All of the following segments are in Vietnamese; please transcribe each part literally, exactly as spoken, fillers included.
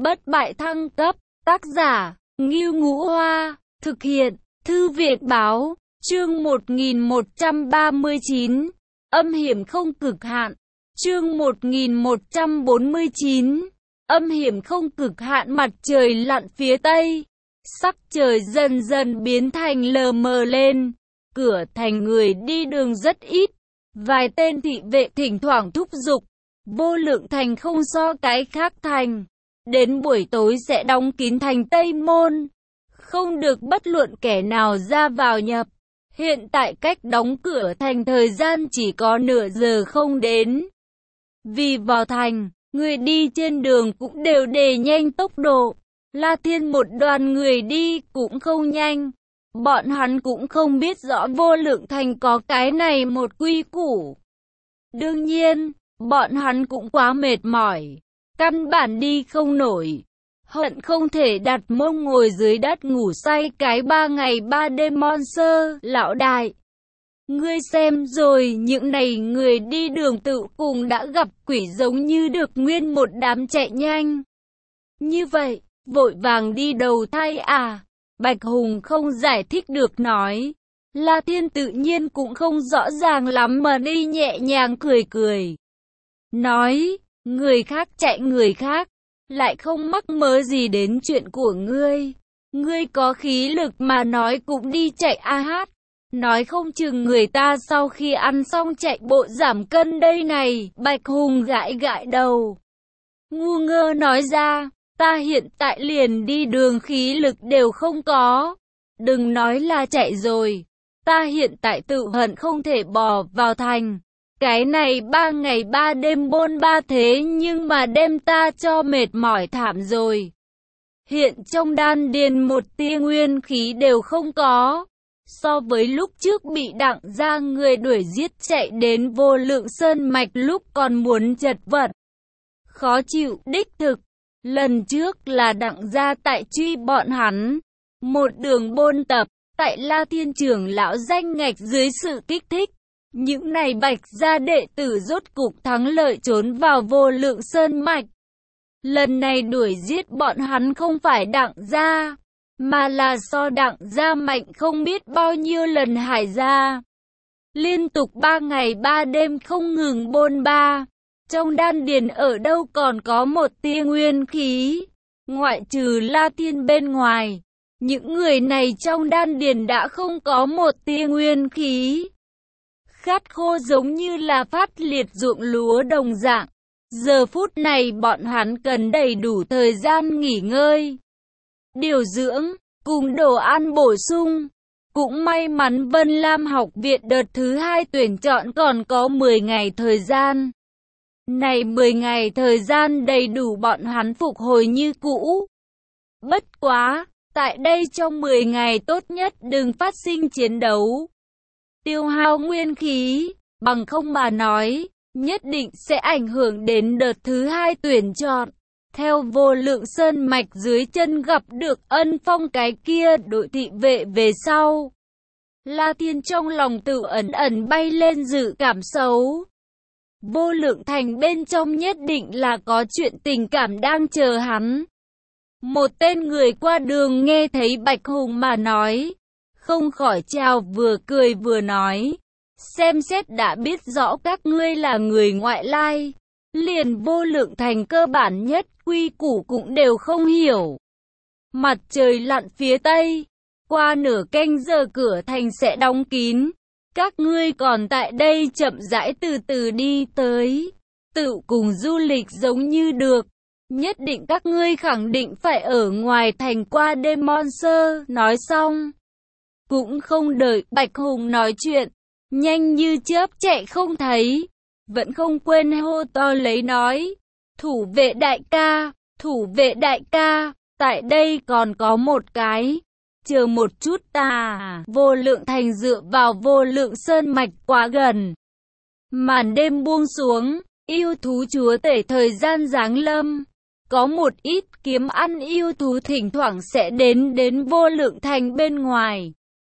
Bất bại thăng cấp, tác giả, Ngưu Ngũ Hoa, thực hiện, Thư viện Báo, chương một nghìn một trăm ba mươi chín, âm hiểm không cực hạn, chương một nghìn một trăm bốn mươi chín, âm hiểm không cực hạn. Mặt trời lặn phía tây, sắc trời dần dần biến thành lờ mờ lên, cửa thành người đi đường rất ít, vài tên thị vệ thỉnh thoảng thúc giục. Vô Lượng Thành không so cái khác thành, đến buổi tối sẽ đóng kín thành Tây Môn, không được bất luận kẻ nào ra vào nhập. Hiện tại cách đóng cửa thành thời gian chỉ có nửa giờ không đến. Vì vào thành, người đi trên đường cũng đều đề nhanh tốc độ. La Thiên một đoàn người đi cũng không nhanh. Bọn hắn cũng không biết rõ Vô Lượng Thành có cái này một quy củ. Đương nhiên, bọn hắn cũng quá mệt mỏi, căn bản đi không nổi. Hận không thể đặt mông ngồi dưới đất ngủ say cái ba ngày ba đêm. Monster lão đại, ngươi xem rồi, những này người đi đường tự cùng đã gặp quỷ giống như được nguyên một đám chạy nhanh. Như vậy, vội vàng đi đầu thai à? Bạch Hùng không giải thích được nói. La Thiên tự nhiên cũng không rõ ràng lắm mà đi nhẹ nhàng cười cười. Nói, người khác chạy người khác, lại không mắc mớ gì đến chuyện của ngươi. Ngươi có khí lực mà nói cũng đi chạy a hát. Nói không chừng người ta sau khi ăn xong chạy bộ giảm cân đây này. Bạch Hùng gãi gãi đầu, ngu ngơ nói ra, ta hiện tại liền đi đường khí lực đều không có. Đừng nói là chạy rồi, ta hiện tại tự hận không thể bò vào thành. Cái này ba ngày ba đêm bôn ba thế nhưng mà đem ta cho mệt mỏi thảm rồi. Hiện trong đan điền một tia nguyên khí đều không có. So với lúc trước bị Đặng gia người đuổi giết chạy đến Vô Lượng Sơn Mạch lúc còn muốn chật vật, khó chịu đích thực. Lần trước là Đặng gia tại truy bọn hắn, một đường bôn tập, tại La Thiên trưởng lão danh ngạch dưới sự kích thích. Những này Bạch gia đệ tử rốt cục thắng lợi trốn vào Vô Lượng Sơn Mạch. Lần này đuổi giết bọn hắn không phải Đặng gia, mà là so Đặng gia mạnh không biết bao nhiêu lần. Hải gia liên tục ba ngày ba đêm không ngừng bôn ba, trong đan điền ở đâu còn có một tia nguyên khí. Ngoại trừ La Thiên bên ngoài, những người này trong đan điền đã không có một tia nguyên khí. Khát khô giống như là phát liệt ruộng lúa đồng dạng. Giờ phút này bọn hắn cần đầy đủ thời gian nghỉ ngơi, điều dưỡng, cùng đồ ăn bổ sung. Cũng may mắn Vân Lam học viện đợt thứ hai tuyển chọn còn có mười ngày thời gian. Này mười ngày thời gian đầy đủ bọn hắn phục hồi như cũ. Bất quá, tại đây trong mười ngày tốt nhất đừng phát sinh chiến đấu, tiêu hao nguyên khí, bằng không mà nói, nhất định sẽ ảnh hưởng đến đợt thứ hai tuyển chọn. Theo Vô Lượng Sơn Mạch dưới chân gặp được Ân Phong cái kia đội thị vệ về sau, La Thiên trong lòng tự ẩn ẩn bay lên dự cảm xấu. Vô Lượng Thành bên trong nhất định là có chuyện tình cảm đang chờ hắn. Một tên người qua đường nghe thấy Bạch Hùng mà nói, không khỏi chào vừa cười vừa nói, xem xét đã biết rõ các ngươi là người ngoại lai, liền Vô Lượng Thành cơ bản nhất quy củ cũng đều không hiểu. Mặt trời lặn phía tây, qua nửa canh giờ cửa thành sẽ đóng kín, các ngươi còn tại đây chậm rãi từ từ đi tới, tự cùng du lịch giống như được. Nhất định các ngươi khẳng định phải ở ngoài thành qua đêm. Monster nói xong, cũng không đợi Bạch Hùng nói chuyện, nhanh như chớp chạy không thấy, vẫn không quên hô to lấy nói, thủ vệ đại ca, thủ vệ đại ca, tại đây còn có một cái, chờ một chút ta. Vô Lượng Thành dựa vào Vô Lượng Sơn Mạch quá gần. Màn đêm buông xuống, yêu thú chúa tể thời gian giáng lâm. Có một ít kiếm ăn yêu thú thỉnh thoảng sẽ đến đến Vô Lượng Thành bên ngoài.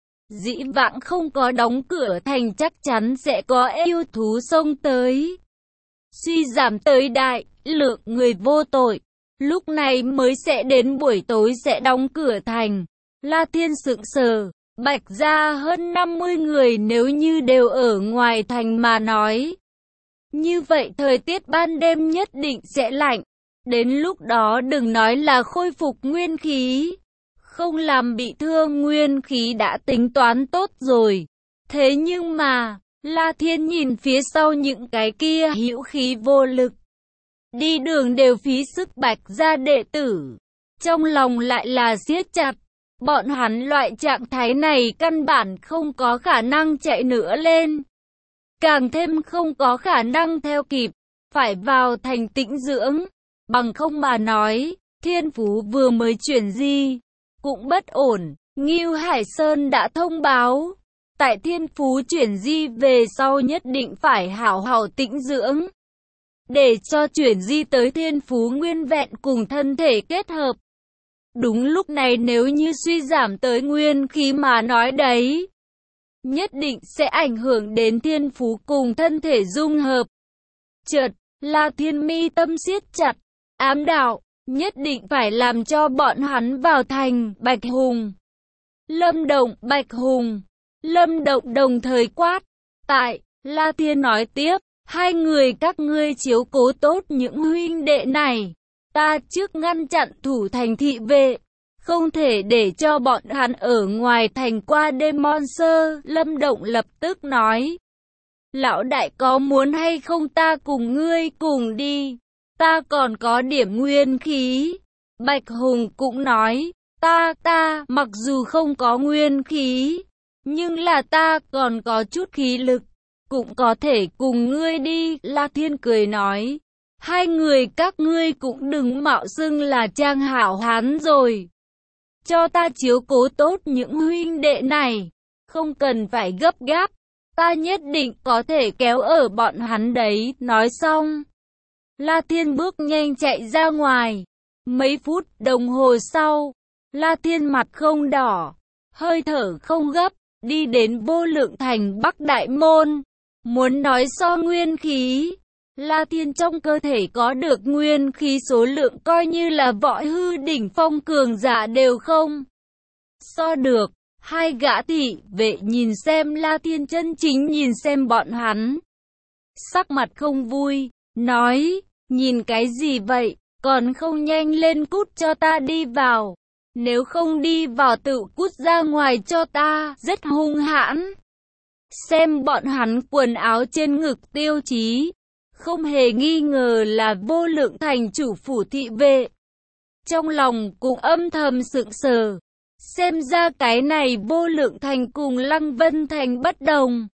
Dĩ vãng không có đóng cửa thành chắc chắn sẽ có yêu thú xông tới. Suy giảm tới đại, lượng người vô tội, lúc này mới sẽ đến buổi tối sẽ đóng cửa thành. La Thiên sững sờ, Bạch gia hơn năm mươi người nếu như đều ở ngoài thành mà nói. Như vậy thời tiết ban đêm nhất định sẽ lạnh. Đến lúc đó đừng nói là khôi phục nguyên khí. Không làm bị thương nguyên khí đã tính toán tốt rồi. Thế nhưng mà, La Thiên nhìn phía sau những cái kia hữu khí vô lực. Đi đường đều phí sức Bạch gia đệ tử. Trong lòng lại là siết chặt. Bọn hắn loại trạng thái này căn bản không có khả năng chạy nữa lên. Càng thêm không có khả năng theo kịp. Phải vào thành tĩnh dưỡng. Bằng không mà nói, Thiên Phú vừa mới chuyển di. Cũng bất ổn. Ngưu Hải Sơn đã thông báo. Tại Thiên Phú chuyển di về sau nhất định phải hảo hảo tĩnh dưỡng. Để cho chuyển di tới Thiên Phú nguyên vẹn cùng thân thể kết hợp. Đúng lúc này nếu như suy giảm tới nguyên khí mà nói đấy. Nhất định sẽ ảnh hưởng đến Thiên Phú cùng thân thể dung hợp. Chợt, La Thiên mi tâm siết chặt. Ám đạo, nhất định phải làm cho bọn hắn vào thành. Bạch Hùng, Lâm Động, Bạch Hùng, Lâm Động đồng thời quát. Tại, La Thiên nói tiếp, hai người các ngươi chiếu cố tốt những huynh đệ này. Ta trước ngăn chặn thủ thành thị vệ, không thể để cho bọn hắn ở ngoài thành qua đêm. Monster, Lâm Động lập tức nói. Lão đại có muốn hay không ta cùng ngươi cùng đi? Ta còn có điểm nguyên khí. Bạch Hùng cũng nói, ta, ta, mặc dù không có nguyên khí, nhưng là ta còn có chút khí lực, cũng có thể cùng ngươi đi. La Thiên cười nói, hai người các ngươi cũng đừng mạo xưng là trang hảo hán rồi. Cho ta chiếu cố tốt những huynh đệ này, không cần phải gấp gáp, ta nhất định có thể kéo ở bọn hắn đấy. Nói xong, La Thiên bước nhanh chạy ra ngoài. Mấy phút đồng hồ sau, La Thiên mặt không đỏ, hơi thở không gấp, đi đến Vô Lượng Thành Bắc Đại Môn. Muốn nói so nguyên khí, La Thiên trong cơ thể có được nguyên khí số lượng coi như là võ hư đỉnh phong cường giả đều không so được. Hai gã thị vệ nhìn xem La Thiên chân chính nhìn xem bọn hắn, sắc mặt không vui, nói, nhìn cái gì vậy, còn không nhanh lên cút cho ta đi vào. Nếu không đi vào tự cút ra ngoài cho ta. Rất hung hãn. Xem bọn hắn quần áo trên ngực tiêu chí, không hề nghi ngờ là Vô Lượng Thành chủ phủ thị vệ. Trong lòng cũng âm thầm sững sờ. Xem ra cái này Vô Lượng Thành cùng Lăng Vân Thành bất đồng.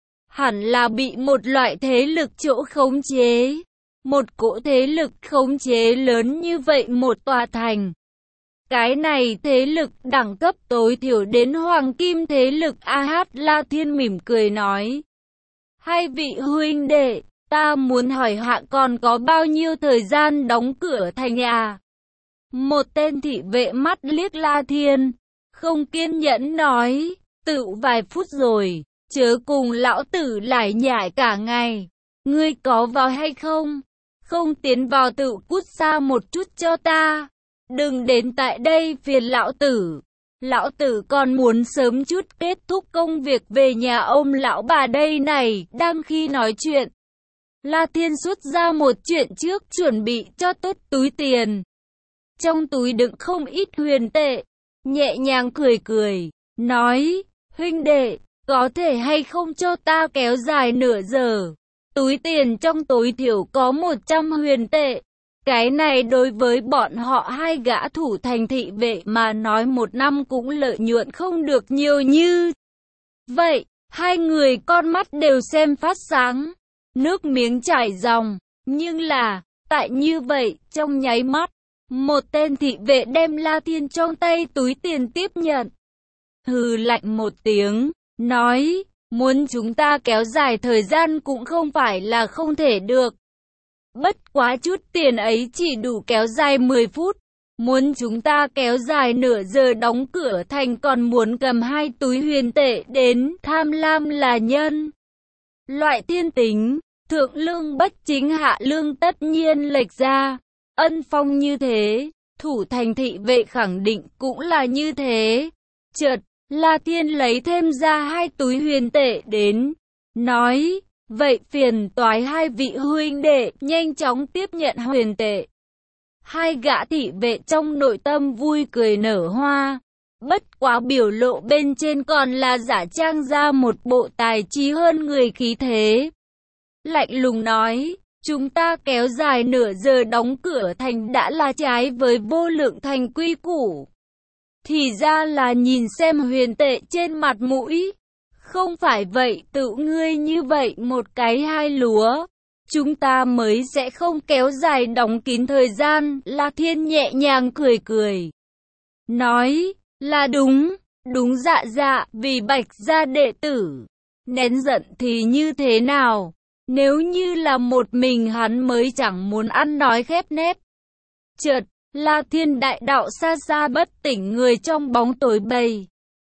Hẳn là bị một loại thế lực chỗ khống chế. Một cỗ thế lực khống chế lớn như vậy một tòa thành. Cái này thế lực đẳng cấp tối thiểu đến hoàng kim thế lực. A Hát La Thiên mỉm cười nói. Hai vị huynh đệ, ta muốn hỏi hạ còn có bao nhiêu thời gian đóng cửa thành à? Một tên thị vệ mắt liếc La Thiên, không kiên nhẫn nói, tự vài phút rồi, chớ cùng lão tử lải nhải cả ngày. Ngươi có vào hay không? Không tiến vào tự cút xa một chút cho ta. Đừng đến tại đây phiền lão tử. Lão tử còn muốn sớm chút kết thúc công việc về nhà ôm lão bà đây này. Đang khi nói chuyện, La Thiên xuất ra một chuyện trước chuẩn bị cho tốt túi tiền. Trong túi đựng không ít huyền tệ. Nhẹ nhàng cười cười, nói, huynh đệ, có thể hay không cho ta kéo dài nửa giờ. Túi tiền trong tối thiểu có một trăm huyền tệ. Cái này đối với bọn họ hai gã thủ thành thị vệ mà nói một năm cũng lợi nhuận không được nhiều như vậy. Hai người con mắt đều xem phát sáng, nước miếng chảy ròng. Nhưng là, tại như vậy, trong nháy mắt, một tên thị vệ đem La Thiên trong tay túi tiền tiếp nhận. Hừ lạnh một tiếng, nói, muốn chúng ta kéo dài thời gian cũng không phải là không thể được. Bất quá chút tiền ấy chỉ đủ kéo dài mười phút. Muốn chúng ta kéo dài nửa giờ đóng cửa thành còn muốn cầm hai túi huyền tệ đến. Tham lam là nhân loại thiên tính, thượng lương bất chính hạ lương tất nhiên lệch ra. Ân phong như thế, thủ thành thị vệ khẳng định cũng là như thế. Chợt, La Thiên lấy thêm ra hai túi huyền tệ đến, nói, vậy phiền toái hai vị huynh đệ nhanh chóng tiếp nhận huyền tệ. Hai gã thị vệ trong nội tâm vui cười nở hoa, bất quá biểu lộ bên trên còn là giả trang ra một bộ tài trí hơn người khí thế. Lạnh lùng nói, chúng ta kéo dài nửa giờ đóng cửa thành đã là trái với vô lượng thành quy củ. Thì ra là nhìn xem huyền tệ trên mặt mũi. Không phải vậy, tự ngươi như vậy một cái hai lúa, chúng ta mới sẽ không kéo dài đóng kín thời gian. La Thiên nhẹ nhàng cười cười, nói, là đúng, đúng dạ dạ, vì Bạch gia đệ tử. Nén giận thì như thế nào? Nếu như là một mình hắn mới chẳng muốn ăn nói khép nép. Chợt, La Thiên đại đạo xa xa bất tỉnh người trong bóng tối bầy.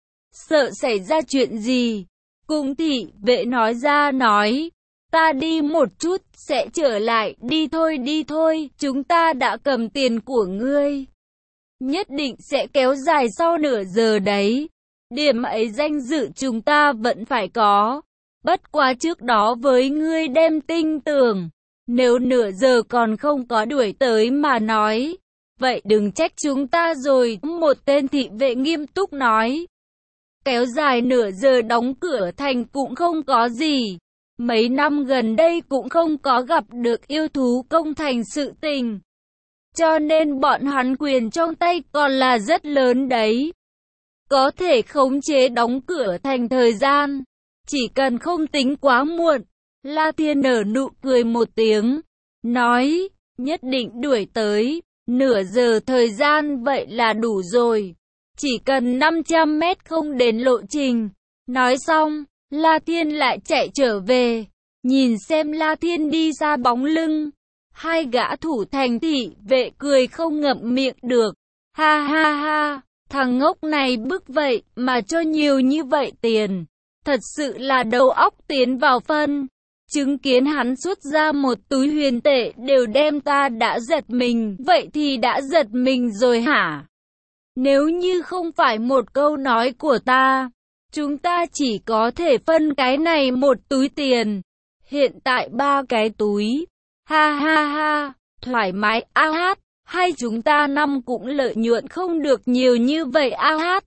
Sợ xảy ra chuyện gì? Cung thị vệ nói ra nói, ta đi một chút, sẽ trở lại, đi thôi đi thôi, chúng ta đã cầm tiền của ngươi. Nhất định sẽ kéo dài sau nửa giờ đấy. Điểm ấy danh dự chúng ta vẫn phải có. Bất quá trước đó với ngươi đem tinh tường, nếu nửa giờ còn không có đuổi tới mà nói, vậy đừng trách chúng ta rồi. Một tên thị vệ nghiêm túc nói, kéo dài nửa giờ đóng cửa thành cũng không có gì. Mấy năm gần đây cũng không có gặp được yêu thú công thành sự tình. Cho nên bọn hắn quyền trong tay còn là rất lớn đấy. Có thể khống chế đóng cửa thành thời gian. Chỉ cần không tính quá muộn. La Thiên nở nụ cười một tiếng, nói, nhất định đuổi tới. Nửa giờ thời gian vậy là đủ rồi. Chỉ cần năm trăm mét không đến lộ trình. Nói xong, La Thiên lại chạy trở về. Nhìn xem La Thiên đi ra bóng lưng. Hai gã thủ thành thị vệ cười không ngậm miệng được. Ha ha ha, thằng ngốc này bức vậy mà cho nhiều như vậy tiền. Thật sự là đầu óc tiến vào phân. Chứng kiến hắn xuất ra một túi huyền tệ đều đem ta đã giật mình. Vậy thì đã giật mình rồi hả? Nếu như không phải một câu nói của ta, chúng ta chỉ có thể phân cái này một túi tiền. Hiện tại ba cái túi. Ha ha ha, thoải mái a hát. Hay chúng ta năm cũng lợi nhuận không được nhiều như vậy a hát.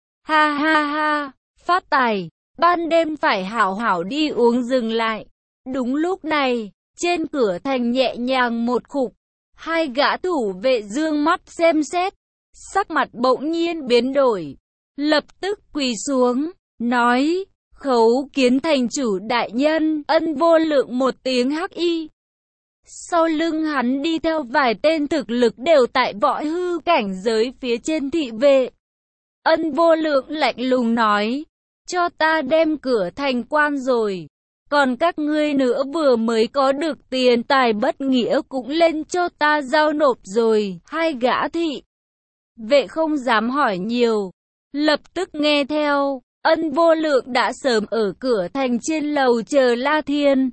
Ha ha ha, phát tài. Ban đêm phải hảo hảo đi uống dừng lại. Đúng lúc này, trên cửa thành nhẹ nhàng một khục. Hai gã thủ vệ dương mắt xem xét. Sắc mặt bỗng nhiên biến đổi. Lập tức quỳ xuống, nói, khấu kiến thành chủ đại nhân, Ân Vô Lượng một tiếng hắc y. Sau lưng hắn đi theo vài tên thực lực đều tại võ hư cảnh giới phía trên thị vệ. Ân Vô Lượng lạnh lùng nói, cho ta đem cửa thành quan rồi. Còn các ngươi nữa vừa mới có được tiền tài bất nghĩa cũng lên cho ta giao nộp rồi. Hai gã thị vệ không dám hỏi nhiều, lập tức nghe theo. Ân Vô Lượng đã sớm ở cửa thành trên lầu chờ La Thiên.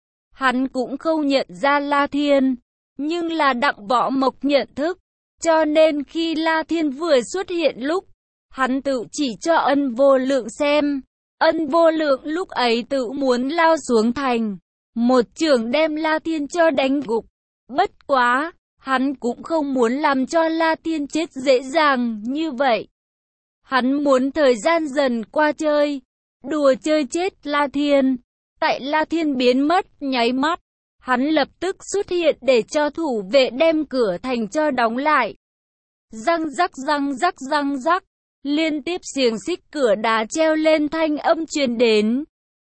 Hắn cũng không nhận ra La Thiên, nhưng là Đặng Võ Mộc nhận thức, cho nên khi La Thiên vừa xuất hiện lúc, hắn tự chỉ cho Ân Vô Lượng xem. Ân Vô Lượng lúc ấy tự muốn lao xuống thành, một chưởng đem La Thiên cho đánh gục. Bất quá, hắn cũng không muốn làm cho La Thiên chết dễ dàng như vậy. Hắn muốn thời gian dần qua chơi, đùa chơi chết La Thiên. Tại La Thiên biến mất nháy mắt, hắn lập tức xuất hiện để cho thủ vệ đem cửa thành cho đóng lại. Răng rắc răng rắc răng rắc, liên tiếp xiềng xích cửa đá treo lên thanh âm truyền đến.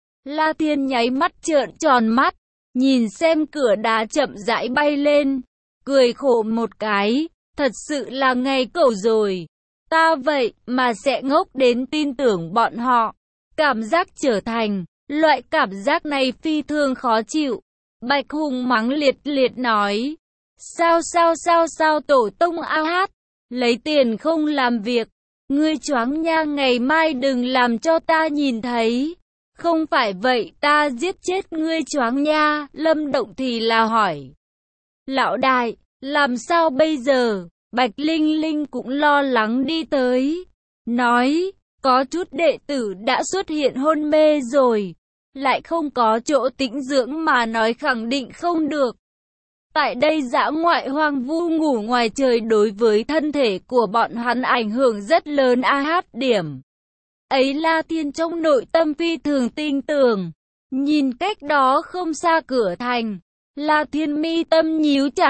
La Thiên nháy mắt trợn tròn mắt, nhìn xem cửa đá chậm rãi bay lên, cười khổ một cái, thật sự là ngày cẩu rồi. Ta vậy mà sẽ ngốc đến tin tưởng bọn họ. Cảm giác trở thành, loại cảm giác này phi thường khó chịu. Bạch Hùng mắng liệt liệt nói, sao sao sao sao tổ tông a hát, lấy tiền không làm việc. Ngươi choáng nha, ngày mai đừng làm cho ta nhìn thấy. Không phải vậy ta giết chết ngươi choáng nha. Lâm Động thì là hỏi, lão đại, Làm sao bây giờ? Bạch Linh Linh cũng lo lắng đi tới, nói, có chút đệ tử đã xuất hiện hôn mê rồi, lại không có chỗ tĩnh dưỡng mà nói khẳng định không được. Tại đây dã ngoại hoang vu ngủ ngoài trời đối với thân thể của bọn hắn ảnh hưởng rất lớn. A hát điểm ấy La Thiên trong nội tâm phi thường tin tưởng. Nhìn cách đó không xa cửa thành, La Thiên mi tâm nhíu chặt,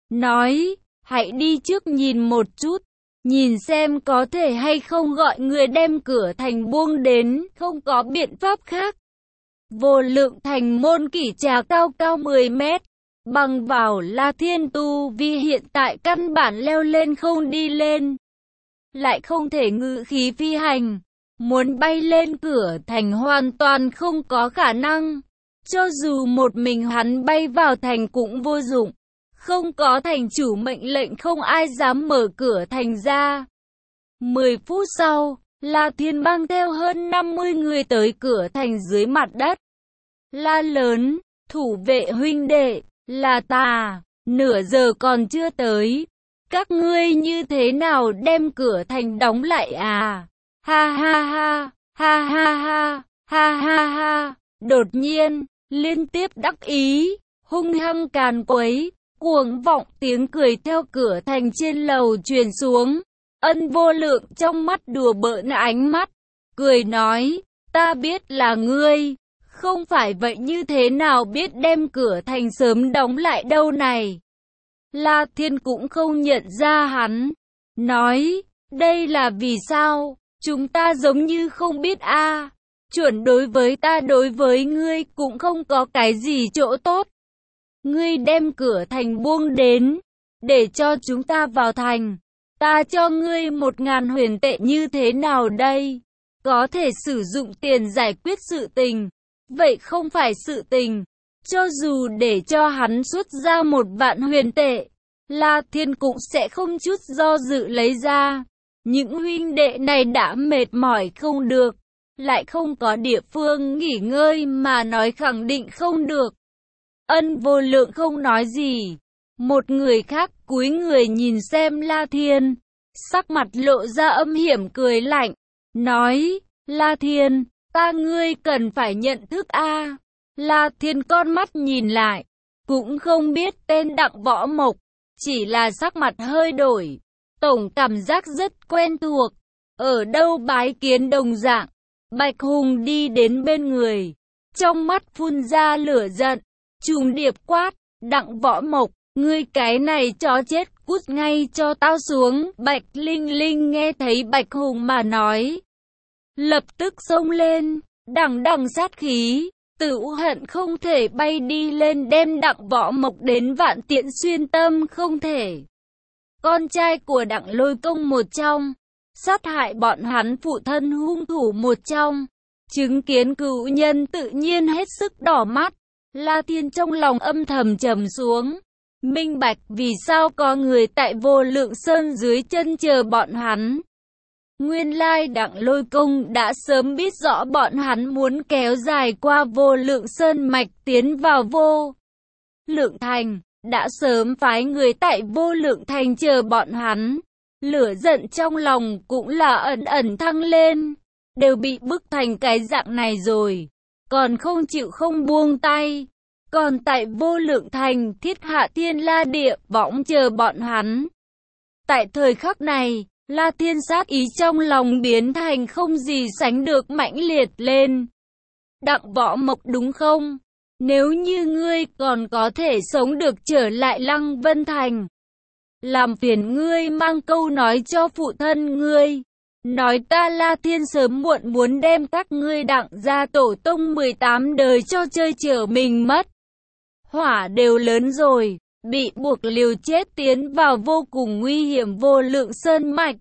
nói, hãy đi trước nhìn một chút, nhìn xem có thể hay không gọi người đem cửa thành buông đến, không có biện pháp khác. Vô lượng thành môn kỷ trà cao cao mười mét, bằng vào La Thiên tu vi hiện tại căn bản leo lên không đi lên, lại không thể ngự khí phi hành, muốn bay lên cửa thành hoàn toàn không có khả năng. Cho dù một mình hắn bay vào thành cũng vô dụng, không có thành chủ mệnh lệnh không ai dám mở cửa thành ra. Mười phút sau, La Thiên mang theo hơn năm mươi người tới cửa thành dưới mặt đất. La lớn, thủ vệ huynh đệ, là ta, nửa giờ còn chưa tới. Các ngươi như thế nào đem cửa thành đóng lại à? Ha ha ha, ha ha ha, ha ha ha. Đột nhiên, liên tiếp đắc ý, hung hăng càn quấy, cuồng vọng tiếng cười theo cửa thành trên lầu truyền xuống. Ân Vô Lượng trong mắt đùa bỡn ánh mắt, cười nói, ta biết là ngươi, không phải vậy như thế nào biết đem cửa thành sớm đóng lại đâu này. La Thiên cũng không nhận ra hắn, nói, đây là vì sao, chúng ta giống như không biết a. À. Chuẩn đối với ta đối với ngươi cũng không có cái gì chỗ tốt. Ngươi đem cửa thành buông đến, để cho chúng ta vào thành. Ta cho ngươi một ngàn huyền tệ như thế nào đây? Có thể sử dụng tiền giải quyết sự tình. Vậy không phải sự tình. Cho dù để cho hắn xuất ra một vạn huyền tệ, La Thiên cũng sẽ không chút do dự lấy ra. Những huynh đệ này đã mệt mỏi không được, lại không có địa phương nghỉ ngơi mà nói khẳng định không được. Ân Vô Lượng không nói gì. Một người khác cúi người nhìn xem La Thiên, sắc mặt lộ ra âm hiểm cười lạnh, nói, La Thiên, ta ngươi cần phải nhận thức a. À. La Thiên con mắt nhìn lại, cũng không biết tên Đặng Võ Mộc, chỉ là sắc mặt hơi đổi, tổng cảm giác rất quen thuộc, ở đâu bái kiến đồng dạng. Bạch Hùng đi đến bên người, trong mắt phun ra lửa giận, trùng điệp quát, Đặng Võ Mộc, ngươi cái này chó chết, cút ngay cho tao xuống. Bạch Linh Linh nghe thấy Bạch Hùng mà nói, lập tức xông lên, đằng đằng sát khí, tự hận không thể bay đi lên đem Đặng Võ Mộc đến Vạn Tiện Xuyên Tâm không thể. Con trai của Đặng Lôi Công một trong, sát hại bọn hắn phụ thân hung thủ một trong, chứng kiến cựu nhân tự nhiên hết sức đỏ mắt. La Thiên trong lòng âm thầm trầm xuống, minh bạch vì sao có người tại Vô Lượng Sơn dưới chân chờ bọn hắn. Nguyên lai Đặng Lôi Công đã sớm biết rõ bọn hắn muốn kéo dài qua Vô Lượng Sơn mạch tiến vào Vô Lượng Thành, đã sớm phái người tại Vô Lượng Thành chờ bọn hắn. Lửa giận trong lòng cũng là ẩn ẩn thăng lên, đều bị bức thành cái dạng này rồi, còn không chịu không buông tay. Còn tại Vô Lượng Thành thiết hạ thiên la địa võng chờ bọn hắn. Tại thời khắc này, La Thiên sát ý trong lòng biến thành không gì sánh được mãnh liệt lên. Đặng Võ Mộc đúng không? Nếu như ngươi còn có thể sống được trở lại Lăng Vân Thành, làm phiền ngươi mang câu nói cho phụ thân ngươi, nói ta La Thiên sớm muộn muốn đem các ngươi Đặng gia tổ tông mười tám đời cho chơi chở mình mất. Hỏa đều lớn rồi, bị buộc liều chết tiến vào vô cùng nguy hiểm Vô Lượng Sơn mạch.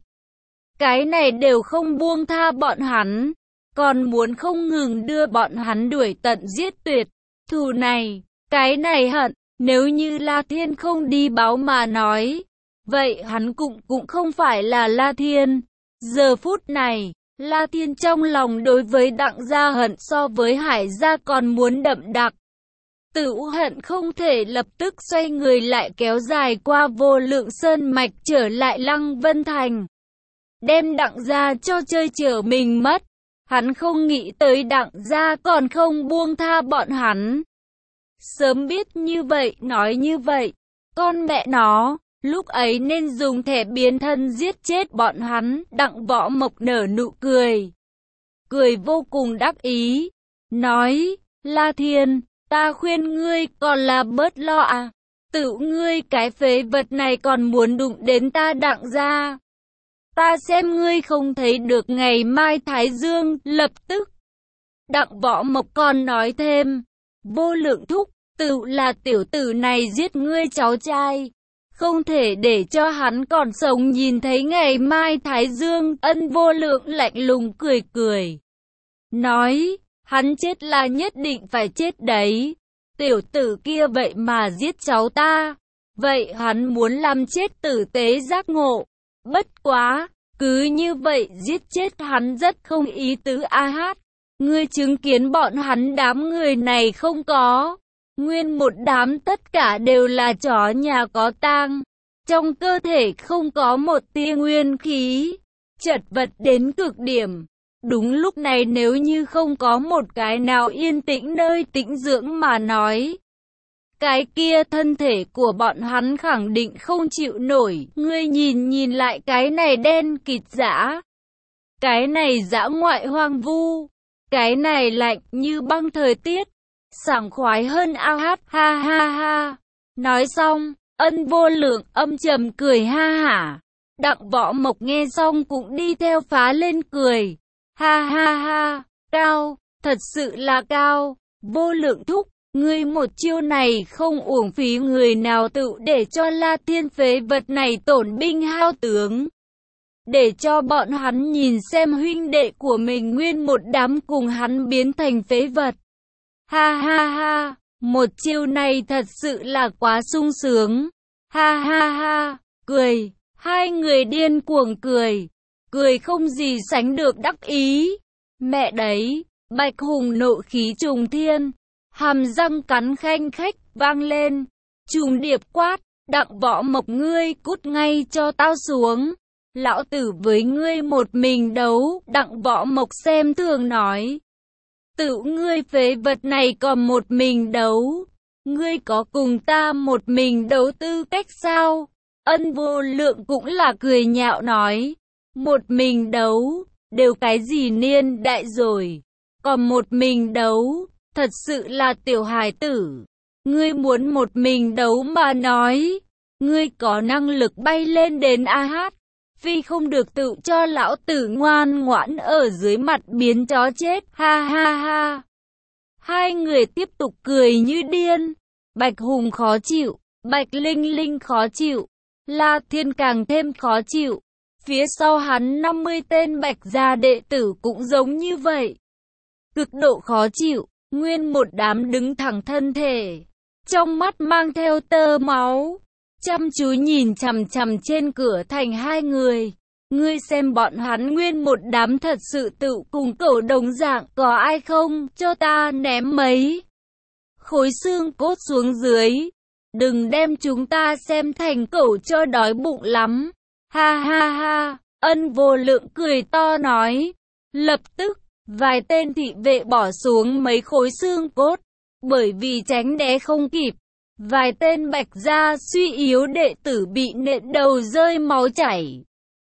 Cái này đều không buông tha bọn hắn, còn muốn không ngừng đưa bọn hắn đuổi tận giết tuyệt. Thù này, cái này hận, nếu như La Thiên không đi báo mà nói, vậy hắn cũng cũng không phải là La Thiên. Giờ phút này, La Thiên trong lòng đối với Đặng gia hận so với Hải gia còn muốn đậm đặc. Tửu hận không thể lập tức xoay người lại kéo dài qua Vô Lượng Sơn mạch trở lại Lăng Vân Thành. Đem Đặng gia cho chơi chở mình mất. Hắn không nghĩ tới Đặng gia còn không buông tha bọn hắn. Sớm biết như vậy, nói như vậy. Con mẹ nó, lúc ấy nên dùng thẻ biến thân giết chết bọn hắn. Đặng Võ Mộc nở nụ cười. Cười vô cùng đắc ý. Nói, La Thiên, ta khuyên ngươi còn là bớt lo à. Tự ngươi cái phế vật này còn muốn đụng đến ta Đặng gia. Ta xem ngươi không thấy được ngày mai Thái Dương, lập tức. Đặng Võ Mộc còn nói thêm, Vô Lượng thúc, tự là tiểu tử này giết ngươi cháu trai. Không thể để cho hắn còn sống nhìn thấy ngày mai Thái Dương. Ân Vô Lượng lạnh lùng cười cười. Nói, hắn chết là nhất định phải chết đấy. Tiểu tử kia vậy mà giết cháu ta. Vậy hắn muốn làm chết tử tế giác ngộ. Bất quá, cứ như vậy giết chết hắn rất không ý tứ a hát. Ngươi chứng kiến bọn hắn đám người này không có. Nguyên một đám tất cả đều là chó nhà có tang. Trong cơ thể không có một tia nguyên khí. Chật vật đến cực điểm. Đúng lúc này nếu như không có một cái nào yên tĩnh nơi tĩnh dưỡng mà nói. Cái kia thân thể của bọn hắn khẳng định không chịu nổi. Ngươi nhìn nhìn lại cái này đen kịt dã. Cái này dã ngoại hoang vu. Cái này lạnh như băng thời tiết. Sảng khoái hơn ao hát ha ha ha. Nói xong, Ân Vô Lượng âm trầm cười ha hả. Đặng Võ Mộc nghe xong cũng đi theo phá lên cười. Ha ha ha, cao, thật sự là cao. Vô Lượng thúc, ngươi một chiêu này không uổng phí người nào tự để cho La Thiên phế vật này tổn binh hao tướng. Để cho bọn hắn nhìn xem huynh đệ của mình nguyên một đám cùng hắn biến thành phế vật. Ha ha ha, một chiêu này thật sự là quá sung sướng. Ha ha ha, cười, hai người điên cuồng cười. Cười không gì sánh được đắc ý. Mẹ đấy, Bạch Hùng nộ khí trùng thiên. Hàm răng cắn khanh khách vang lên. Trùng điệp quát, Đặng Võ Mộc ngươi cút ngay cho tao xuống. Lão tử với ngươi một mình đấu. Đặng Võ Mộc xem thường nói. Tự ngươi phế vật này còn một mình đấu. Ngươi có cùng ta một mình đấu tư cách sao? Ân Vô Lượng cũng là cười nhạo nói. Một mình đấu, đều cái gì niên đại rồi. Còn một mình đấu, thật sự là tiểu hài tử. Ngươi muốn một mình đấu mà nói. Ngươi có năng lực bay lên đến a hát. Phi không được tự cho lão tử ngoan ngoãn ở dưới mặt biến chó chết. Ha ha ha. Hai người tiếp tục cười như điên. Bạch Hùng khó chịu. Bạch Linh Linh khó chịu. La Thiên càng thêm khó chịu. Phía sau hắn năm mươi tên Bạch gia đệ tử cũng giống như vậy. Cực độ khó chịu. Nguyên một đám đứng thẳng thân thể. Trong mắt mang theo tơ máu. Chăm chú nhìn chằm chằm trên cửa thành hai người. Ngươi xem bọn hắn nguyên một đám thật sự tự cùng cẩu đồng dạng. Có ai không cho ta ném mấy khối xương cốt xuống dưới. Đừng đem chúng ta xem thành cẩu cho đói bụng lắm. Ha ha ha. Ân Vô Lượng cười to nói. Lập tức, vài tên thị vệ bỏ xuống mấy khối xương cốt. Bởi vì tránh né không kịp. Vài tên Bạch gia suy yếu đệ tử bị nện đầu rơi máu chảy.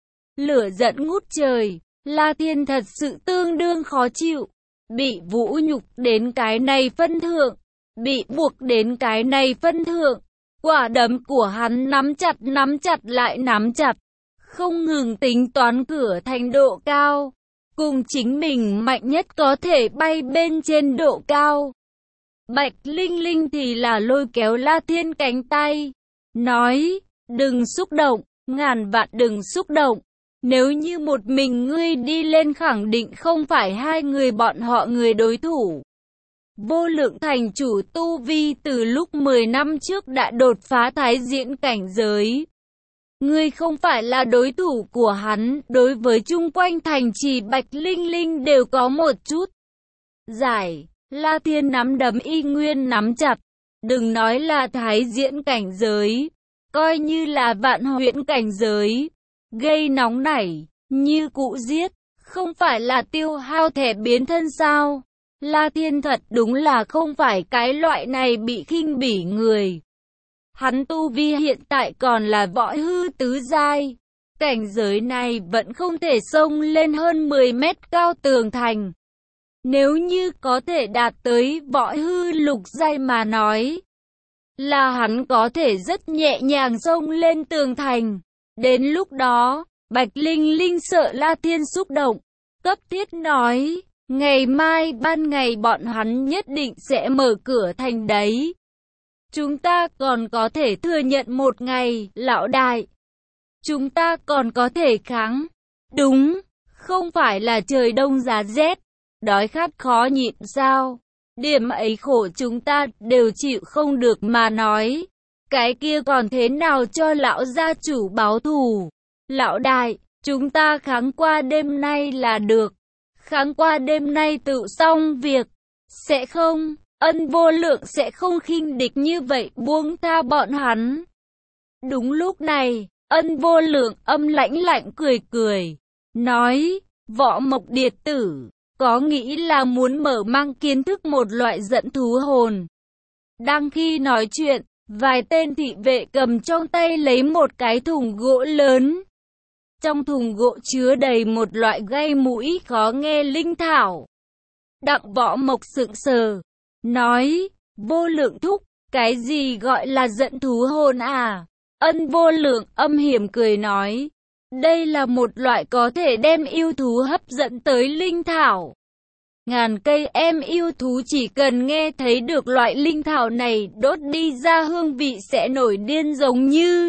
Lửa giận ngút trời. La Thiên thật sự tương đương khó chịu. Bị vũ nhục đến cái này phân thượng. Bị buộc đến cái này phân thượng. Quả đấm của hắn nắm chặt nắm chặt lại nắm chặt. Không ngừng tính toán cửa thành độ cao. Cùng chính mình mạnh nhất có thể bay bên trên độ cao. Bạch Linh Linh thì là lôi kéo La Thiên cánh tay. Nói, đừng xúc động, ngàn vạn đừng xúc động. Nếu như một mình ngươi đi lên khẳng định không phải hai người bọn họ người đối thủ. Vô Lượng thành chủ tu vi từ lúc mười năm trước đã đột phá thái diễn cảnh giới. Ngươi không phải là đối thủ của hắn, đối với chung quanh thành trì Bạch Linh Linh đều có một chút giải. La Thiên nắm đấm y nguyên nắm chặt, Đừng nói là thái diễn cảnh giới, coi như là vạn huyễn cảnh giới, gây nóng nảy, như cụ giết, không phải là tiêu hao thẻ biến thân sao? La Thiên thật đúng là không phải cái loại này bị khinh bỉ người. Hắn tu vi hiện tại còn là võ hư tứ giai. Cảnh giới này vẫn không thể xông lên hơn mười mét cao tường thành. Nếu như có thể đạt tới võ hư lục giai mà nói, là hắn có thể rất nhẹ nhàng xông lên tường thành. Đến lúc đó, Bạch Linh Linh sợ La Thiên xúc động, cấp thiết nói, ngày mai ban ngày bọn hắn nhất định sẽ mở cửa thành đấy. Chúng ta còn có thể thừa nhận một ngày, lão đại. Chúng ta còn có thể kháng. Đúng, không phải là trời đông giá rét, đói khát khó nhịn sao? Điểm ấy khổ chúng ta đều chịu không được mà nói. Cái kia còn thế nào cho lão gia chủ báo thù? Lão đại, chúng ta kháng qua đêm nay là được. Kháng qua đêm nay tự xong việc. Sẽ không, Ân Vô Lượng sẽ không khinh địch như vậy buông tha bọn hắn. Đúng lúc này, Ân Vô Lượng âm lãnh lạnh cười cười, nói, Võ Mộc Điệt tử, có nghĩ là muốn mở mang kiến thức một loại dẫn thú hồn. Đang khi nói chuyện, vài tên thị vệ cầm trong tay lấy một cái thùng gỗ lớn. Trong thùng gỗ chứa đầy một loại gây mũi khó nghe linh thảo. Đặng Võ Mộc sững sờ, nói, Vô Lượng thúc, cái gì gọi là dẫn thú hồn à? Ân Vô Lượng âm hiểm cười nói, đây là một loại có thể đem yêu thú hấp dẫn tới linh thảo. Ngàn cây em yêu thú chỉ cần nghe thấy được loại linh thảo này đốt đi ra hương vị sẽ nổi điên giống như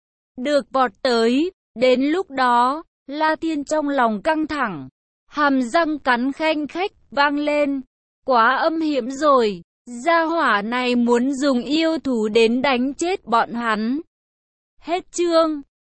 được vọt tới. Đến lúc đó, La Thiên trong lòng căng thẳng, hàm răng cắn khanh khách vang lên. Quá âm hiểm rồi, gia hỏa này muốn dùng yêu thú đến đánh chết bọn hắn. Hết chương.